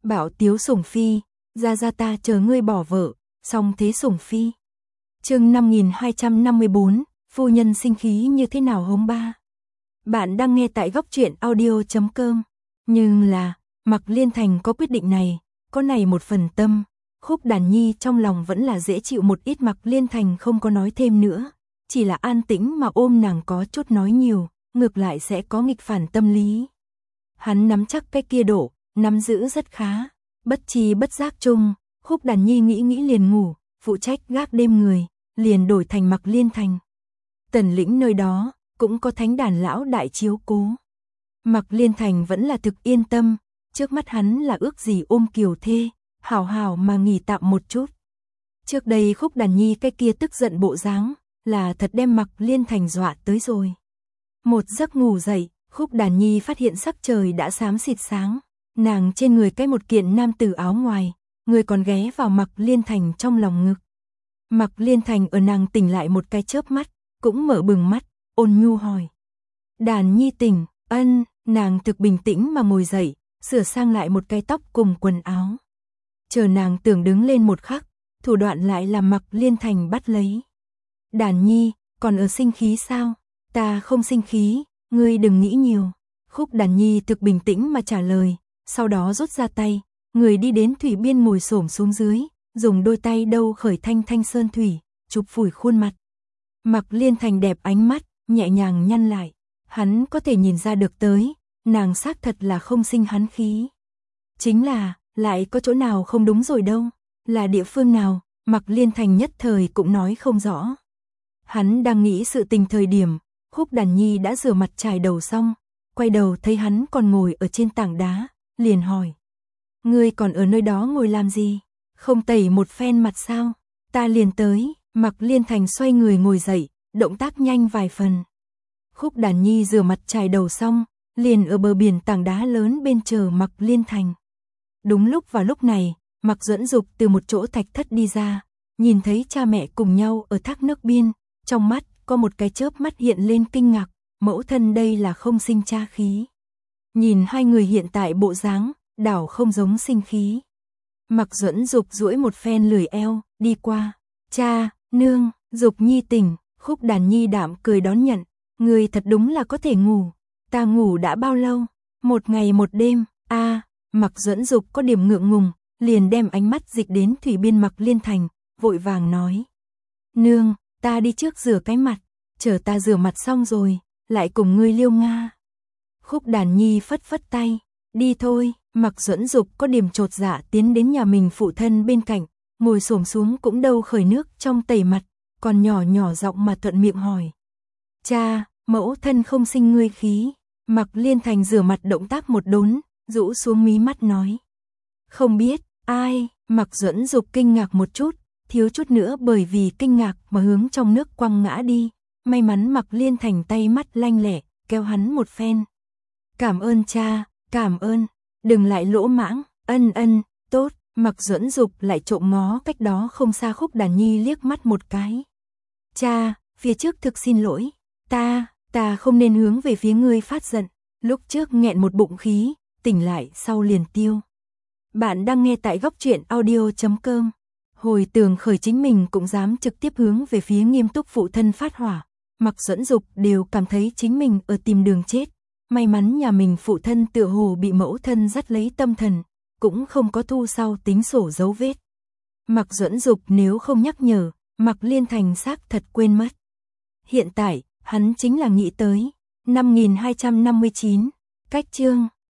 Bảo tiếu sủng phi, ra ta chờ ngươi bỏ vợ, xong thế sủng phi. Chương 5254, phu nhân sinh khí như thế nào hống ba. Bạn đang nghe tại góc truyện audio.com. Nhưng là, Mạc Liên Thành có quyết định này, có này một phần tâm, Khúc Đàn Nhi trong lòng vẫn là dễ chịu một ít. Mạc Liên Thành không có nói thêm nữa, chỉ là an tĩnh mà ôm nàng, có chút nói nhiều, ngược lại sẽ có nghịch phản tâm lý. Hắn nắm chắc cái kia độ, nắm giữ rất khá, bất chi bất giác chung, Khúc Đàn Nhi nghĩ liền ngủ, phụ trách gác đêm người, liền đổi thành Mạc Liên Thành. Tần lĩnh nơi đó, cũng có thánh đàn lão đại chiếu cố. Mạc Liên Thành vẫn là thực yên tâm, trước mắt hắn là ước gì ôm kiều thê, hảo hảo mà nghỉ tạm một chút. Trước đây Khúc Đàn Nhi cái kia tức giận bộ dáng, là thật đem Mạc Liên Thành dọa tới rồi. Một giấc ngủ dậy, Khúc Đàn Nhi phát hiện sắc trời đã xám xịt sáng, nàng trên người cái một kiện nam tử áo ngoài, người còn ghé vào Mạc Liên Thành trong lòng ngực. Mạc Liên Thành ở nàng tỉnh lại một cái chớp mắt, cũng mở bừng mắt, ôn nhu hỏi. Đàn Nhi tỉnh, ân, nàng thực bình tĩnh mà ngồi dậy, sửa sang lại một cái tóc cùng quần áo. Chờ nàng tưởng đứng lên một khắc, thủ đoạn lại làm Mạc Liên Thành bắt lấy. Đàn Nhi, còn ở sinh khí sao? Ta không sinh khí, ngươi đừng nghĩ nhiều. Khúc Đàn Nhi thực bình tĩnh mà trả lời, sau đó rút ra tay, người đi đến thủy biên ngồi xổm xuống dưới, dùng đôi tay đâu khởi thanh sơn thủy, chụp phủi khuôn mặt. Mạc Liên Thành đẹp ánh mắt, nhẹ nhàng nhăn lại, hắn có thể nhìn ra được tới, nàng xác thật là không sinh hắn khí. Chính là, lại có chỗ nào không đúng rồi đâu, là địa phương nào, Mạc Liên Thành nhất thời cũng nói không rõ. Hắn đang nghĩ sự tình thời điểm, Khúc Đàn Nhi đã rửa mặt chải đầu xong, quay đầu thấy hắn còn ngồi ở trên tảng đá, liền hỏi. Ngươi còn ở nơi đó ngồi làm gì? Không tẩy một phen mặt sao? Ta liền tới. Mạc Liên Thành xoay người ngồi dậy, động tác nhanh vài phần. Khúc Đàn Nhi rửa mặt chải đầu xong, liền ở bờ biển tảng đá lớn bên chờ Mạc Liên Thành. Đúng lúc vào lúc này, Mạc Duẫn Dục từ một chỗ thạch thất đi ra, nhìn thấy cha mẹ cùng nhau ở thác nước biên, trong mắt có một cái chớp mắt hiện lên kinh ngạc, mẫu thân đây là không sinh cha khí. Nhìn hai người hiện tại bộ dáng, đảo không giống sinh khí. Mạc Duẫn Dục duỗi một phen lười eo, đi qua. Cha, nương, Dục Nhi tỉnh. Khúc Đàn Nhi đạm cười đón nhận. Người thật đúng là có thể ngủ. Ta ngủ đã bao lâu? Một ngày một đêm. Mạc Duẫn Dục có điểm ngượng ngùng, liền đem ánh mắt dịch đến thủy biên Mạc Liên Thành, vội vàng nói. Nương, ta đi trước rửa cái mặt, chờ ta rửa mặt xong rồi, lại cùng ngươi liêu Nga. Khúc Đàn Nhi phất phất tay, đi thôi. Mạc Duẫn Dục có điểm chột dạ tiến đến nhà mình phụ thân bên cạnh, ngồi xổm xuống cũng đâu khởi nước trong tẩy mặt, còn nhỏ giọng mà thuận miệng hỏi. Cha, mẫu thân không sinh ngươi khí. Mạc Liên Thành rửa mặt động tác một đốn, rũ xuống mí mắt nói. Không biết, ai? Mạc Duẫn Dục kinh ngạc một chút, thiếu chút nữa bởi vì kinh ngạc mà hướng trong nước quăng ngã đi. May mắn Mạc Liên Thành tay mắt lanh lẹ, kéo hắn một phen. Cảm ơn cha, cảm ơn. Đừng lại lỗ mãng, ân, tốt. Mạc Duẫn Dục lại trộm ngó cách đó không xa Khúc Đàn Nhi liếc mắt một cái. Cha, phía trước thực xin lỗi, ta không nên hướng về phía ngươi phát giận, lúc trước nghẹn một bụng khí, tỉnh lại sau liền tiêu. Bạn đang nghe tại góc truyện audio.com. Hồi tưởng khởi chính mình cũng dám trực tiếp hướng về phía nghiêm túc phụ thân phát hỏa, Mạc Duẫn Dục đều cảm thấy chính mình ở tìm đường chết. May mắn nhà mình phụ thân tựa hồ bị mẫu thân dắt lấy tâm thần, cũng không có thu sau tính sổ dấu vết. Mạc Duẫn Dục nếu không nhắc nhở, Mạc Liên Thành xác thật quên mất. Hiện tại, hắn chính là nghĩ tới. 5259, cách chương